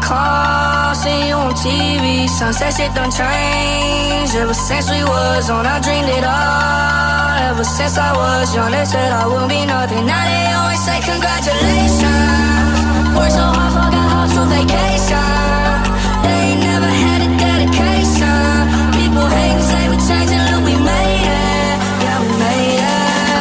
call, see you on TV. Sunset shit done changed. Ever since we was on, I dreamed it all. Ever since I was young, they said I wouldn't be nothing. Now they always say congratulations. Worked so hard, forgot how to vacation. They ain't never had a dedication. People hate and say we changing, look, we made it. Yeah, we made it.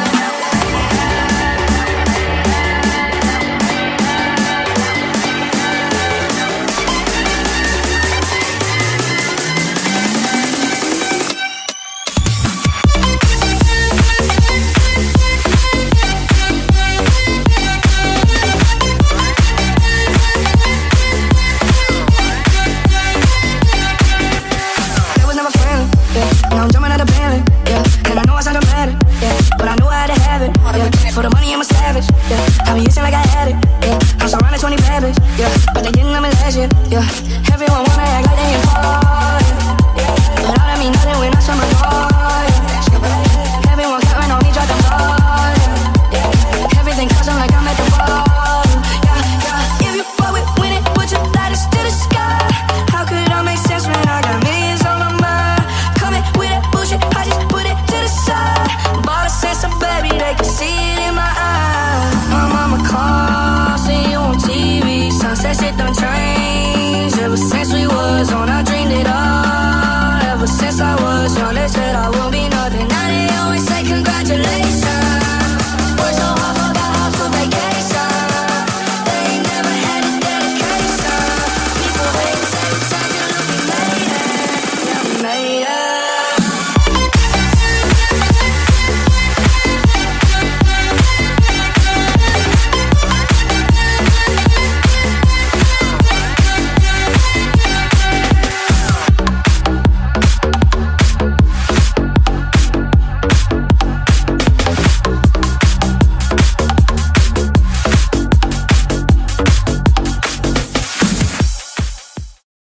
For the money, I'm a savage, yeah. I be itching like I had it, yeah. I'm surrounded 20 babies, yeah. But they didn't let me last year, yeah. Everyone